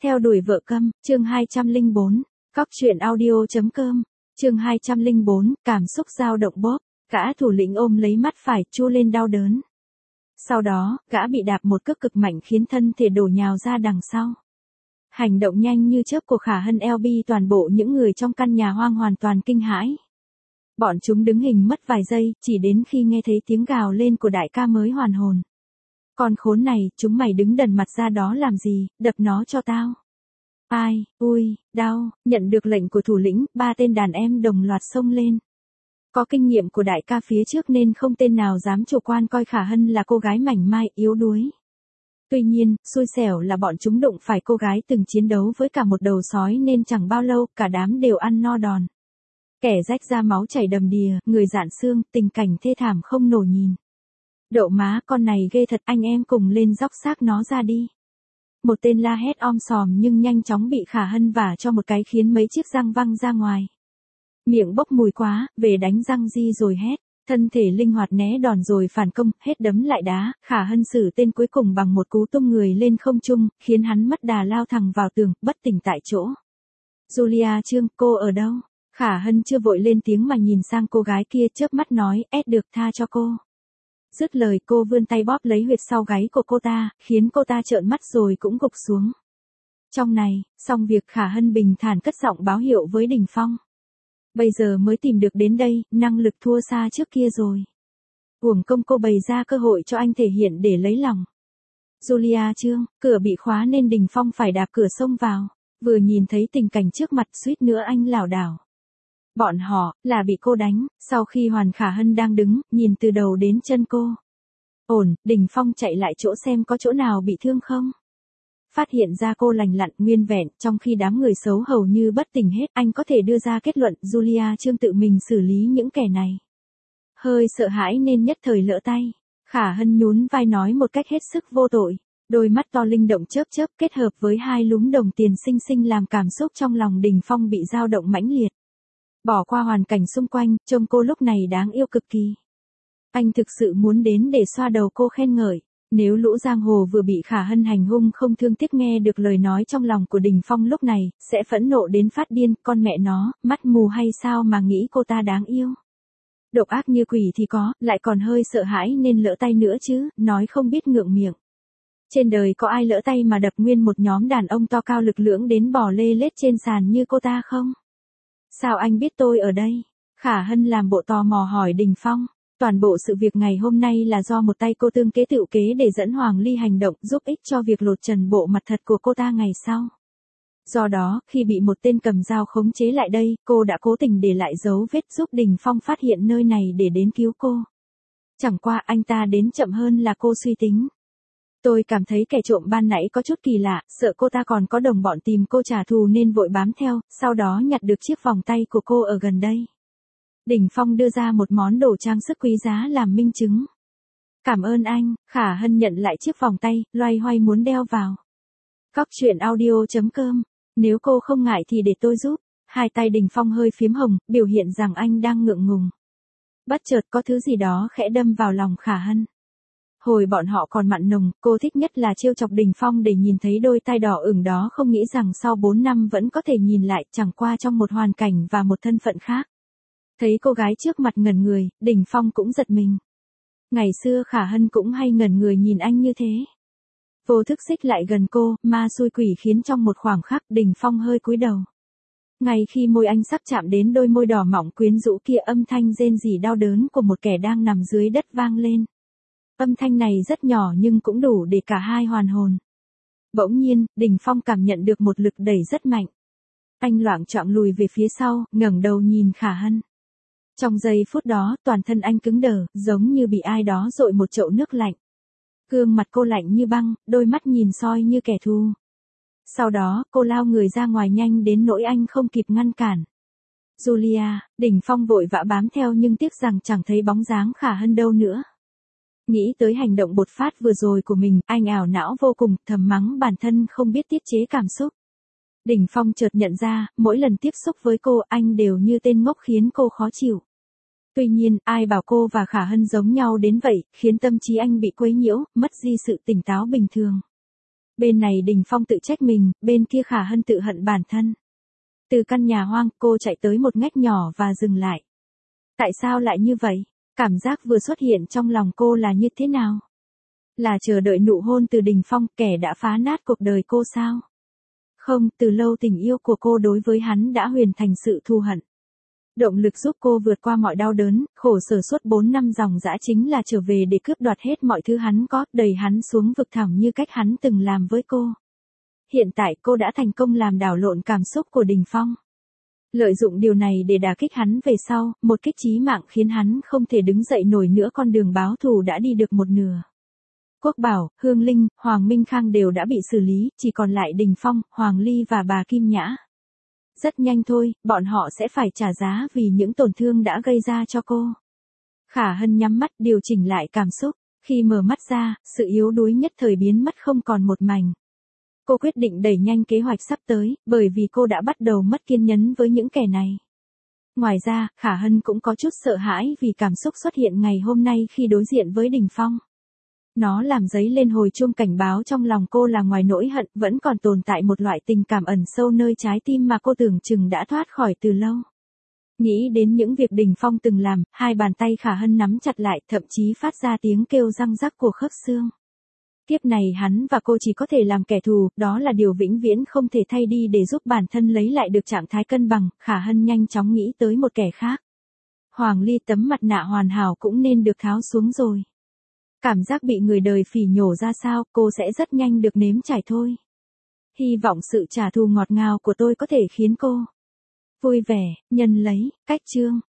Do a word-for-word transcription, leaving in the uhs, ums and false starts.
Theo đuổi vợ câm, chương hai trăm lẻ bốn, cóc truyện audio.com, chương hai trăm lẻ bốn, cảm xúc dao động bóp, gã thủ lĩnh ôm lấy mắt phải, chua lên đau đớn. Sau đó, gã bị đạp một cước cực mạnh khiến thân thể đổ nhào ra đằng sau. Hành động nhanh như chớp của Khả Hân eo bi toàn bộ những người trong căn nhà hoang hoàn toàn kinh hãi. Bọn chúng đứng hình mất vài giây, chỉ đến khi nghe thấy tiếng gào lên của đại ca mới hoàn hồn. Con khốn này, chúng mày đứng đần mặt ra đó làm gì, đập nó cho tao. Ai, ui, đau, nhận được lệnh của thủ lĩnh, ba tên đàn em đồng loạt xông lên. Có kinh nghiệm của đại ca phía trước nên không tên nào dám chủ quan coi Khả Hân là cô gái mảnh mai, yếu đuối. Tuy nhiên, xui xẻo là bọn chúng đụng phải cô gái từng chiến đấu với cả một đầu sói nên chẳng bao lâu, cả đám đều ăn no đòn. Kẻ rách ra máu chảy đầm đìa, người rạn xương, tình cảnh thê thảm không nổi nhìn. Đậu má, con này ghê thật, anh em cùng lên dóc xác nó ra đi. Một tên la hét om sòm nhưng nhanh chóng bị Khả Hân vả cho một cái khiến mấy chiếc răng văng ra ngoài. Miệng bốc mùi quá, về đánh răng di rồi hét. Thân thể linh hoạt né đòn rồi phản công, hết đấm lại đá, Khả Hân xử tên cuối cùng bằng một cú tung người lên không trung, khiến hắn mất đà lao thẳng vào tường, bất tỉnh tại chỗ. Julia Trương, cô ở đâu? Khả Hân chưa vội lên tiếng mà nhìn sang cô gái kia, chớp mắt nói, ét được, tha cho cô. Dứt lời cô vươn tay bóp lấy huyệt sau gáy của cô ta, khiến cô ta trợn mắt rồi cũng gục xuống. Trong này, xong việc Khả Hân bình thản cất giọng báo hiệu với Đình Phong. Bây giờ mới tìm được đến đây, năng lực thua xa trước kia rồi. Uổng công cô bày ra cơ hội cho anh thể hiện để lấy lòng. Julia Trương, cửa bị khóa nên Đình Phong phải đạp cửa xông vào. Vừa nhìn thấy tình cảnh trước mặt suýt nữa anh lảo đảo. Bọn họ, là bị cô đánh, sau khi Hoàn Khả Hân đang đứng, nhìn từ đầu đến chân cô. Ổn, Đình Phong chạy lại chỗ xem có chỗ nào bị thương không. Phát hiện ra cô lành lặn nguyên vẹn, trong khi đám người xấu hầu như bất tỉnh hết, anh có thể đưa ra kết luận Julia Trương tự mình xử lý những kẻ này. Hơi sợ hãi nên nhất thời lỡ tay. Khả Hân nhún vai nói một cách hết sức vô tội. Đôi mắt to linh động chớp chớp kết hợp với hai lúm đồng tiền xinh xinh làm cảm xúc trong lòng Đình Phong bị dao động mãnh liệt. Bỏ qua hoàn cảnh xung quanh, trông cô lúc này đáng yêu cực kỳ. Anh thực sự muốn đến để xoa đầu cô khen ngợi. Nếu lũ giang hồ vừa bị Khả Hân hành hung không thương tiếc nghe được lời nói trong lòng của Đình Phong lúc này, sẽ phẫn nộ đến phát điên, con mẹ nó, mắt mù hay sao mà nghĩ cô ta đáng yêu. Độc ác như quỷ thì có, lại còn hơi sợ hãi nên lỡ tay nữa chứ, nói không biết ngượng miệng. Trên đời có ai lỡ tay mà đập nguyên một nhóm đàn ông to cao lực lưỡng đến bò lê lết trên sàn như cô ta không? Sao anh biết tôi ở đây? Khả Hân làm bộ tò mò hỏi Đình Phong. Toàn bộ sự việc ngày hôm nay là do một tay cô tương kế tựu kế để dẫn Hoàng Ly hành động giúp ích cho việc lột trần bộ mặt thật của cô ta ngày sau. Do đó, khi bị một tên cầm dao khống chế lại đây, cô đã cố tình để lại dấu vết giúp Đình Phong phát hiện nơi này để đến cứu cô. Chẳng qua anh ta đến chậm hơn là cô suy tính. Tôi cảm thấy kẻ trộm ban nãy có chút kỳ lạ, sợ cô ta còn có đồng bọn tìm cô trả thù nên vội bám theo, sau đó nhặt được chiếc vòng tay của cô ở gần đây. Đình Phong đưa ra một món đồ trang sức quý giá làm minh chứng. Cảm ơn anh, Khả Hân nhận lại chiếc vòng tay, loay hoay muốn đeo vào. Cóc truyện audio.com, nếu cô không ngại thì để tôi giúp. Hai tay Đình Phong hơi phím hồng, biểu hiện rằng anh đang ngượng ngùng. Bất chợt có thứ gì đó khẽ đâm vào lòng Khả Hân. Hồi bọn họ còn mặn nồng, cô thích nhất là trêu chọc Đình Phong để nhìn thấy đôi tai đỏ ửng đó, không nghĩ rằng sau bốn năm vẫn có thể nhìn lại, chẳng qua trong một hoàn cảnh và một thân phận khác. Thấy cô gái trước mặt ngẩn người, Đình Phong cũng giật mình. Ngày xưa Khả Hân cũng hay ngẩn người nhìn anh như thế. Vô thức xích lại gần cô, ma xui quỷ khiến trong một khoảng khắc Đình Phong hơi cúi đầu. Ngay khi môi anh sắp chạm đến đôi môi đỏ mọng quyến rũ kia, âm thanh rên rỉ đau đớn của một kẻ đang nằm dưới đất vang lên. Âm thanh này rất nhỏ nhưng cũng đủ để cả hai hoàn hồn. Bỗng nhiên, Đình Phong cảm nhận được một lực đẩy rất mạnh. Anh loạng choạng lùi về phía sau, ngẩng đầu nhìn Khả Hân. Trong giây phút đó, toàn thân anh cứng đờ, giống như bị ai đó dội một chậu nước lạnh. Gương mặt cô lạnh như băng, đôi mắt nhìn soi như kẻ thù. Sau đó, cô lao người ra ngoài nhanh đến nỗi anh không kịp ngăn cản. Julia, Đình Phong vội vã bám theo nhưng tiếc rằng chẳng thấy bóng dáng Khả Hân đâu nữa. Nghĩ tới hành động bột phát vừa rồi của mình, anh ảo não vô cùng, thầm mắng bản thân không biết tiết chế cảm xúc. Đình Phong chợt nhận ra, mỗi lần tiếp xúc với cô, anh đều như tên ngốc khiến cô khó chịu. Tuy nhiên, ai bảo cô và Khả Hân giống nhau đến vậy, khiến tâm trí anh bị quấy nhiễu, mất đi sự tỉnh táo bình thường. Bên này Đình Phong tự trách mình, bên kia Khả Hân tự hận bản thân. Từ căn nhà hoang, cô chạy tới một ngách nhỏ và dừng lại. Tại sao lại như vậy? Cảm giác vừa xuất hiện trong lòng cô là như thế nào? Là chờ đợi nụ hôn từ Đình Phong, kẻ đã phá nát cuộc đời cô sao? Không, từ lâu tình yêu của cô đối với hắn đã huyền thành sự thù hận. Động lực giúp cô vượt qua mọi đau đớn, khổ sở suốt bốn năm dòng dã chính là trở về để cướp đoạt hết mọi thứ hắn có, đẩy hắn xuống vực thẳm như cách hắn từng làm với cô. Hiện tại cô đã thành công làm đảo lộn cảm xúc của Đình Phong. Lợi dụng điều này để đả kích hắn về sau, một kích chí mạng khiến hắn không thể đứng dậy nổi nữa, con đường báo thù đã đi được một nửa. Quốc Bảo, Hương Linh, Hoàng Minh Khang đều đã bị xử lý, chỉ còn lại Đình Phong, Hoàng Ly và bà Kim Nhã. Rất nhanh thôi, bọn họ sẽ phải trả giá vì những tổn thương đã gây ra cho cô. Khả Hân nhắm mắt điều chỉnh lại cảm xúc, khi mở mắt ra, sự yếu đuối nhất thời biến mất không còn một mảnh. Cô quyết định đẩy nhanh kế hoạch sắp tới, bởi vì cô đã bắt đầu mất kiên nhẫn với những kẻ này. Ngoài ra, Khả Hân cũng có chút sợ hãi vì cảm xúc xuất hiện ngày hôm nay khi đối diện với Đình Phong. Nó làm dấy lên hồi chuông cảnh báo trong lòng cô là ngoài nỗi hận vẫn còn tồn tại một loại tình cảm ẩn sâu nơi trái tim mà cô tưởng chừng đã thoát khỏi từ lâu. Nghĩ đến những việc Đình Phong từng làm, hai bàn tay Khả Hân nắm chặt lại, thậm chí phát ra tiếng kêu răng rắc của khớp xương. Kiếp này hắn và cô chỉ có thể làm kẻ thù, đó là điều vĩnh viễn không thể thay đi để giúp bản thân lấy lại được trạng thái cân bằng. Khả Hân nhanh chóng nghĩ tới một kẻ khác. Hoàng Ly, tấm mặt nạ hoàn hảo cũng nên được tháo xuống rồi. Cảm giác bị người đời phỉ nhổ ra sao, cô sẽ rất nhanh được nếm trải thôi. Hy vọng sự trả thù ngọt ngào của tôi có thể khiến cô vui vẻ, nhân lấy, cách chương.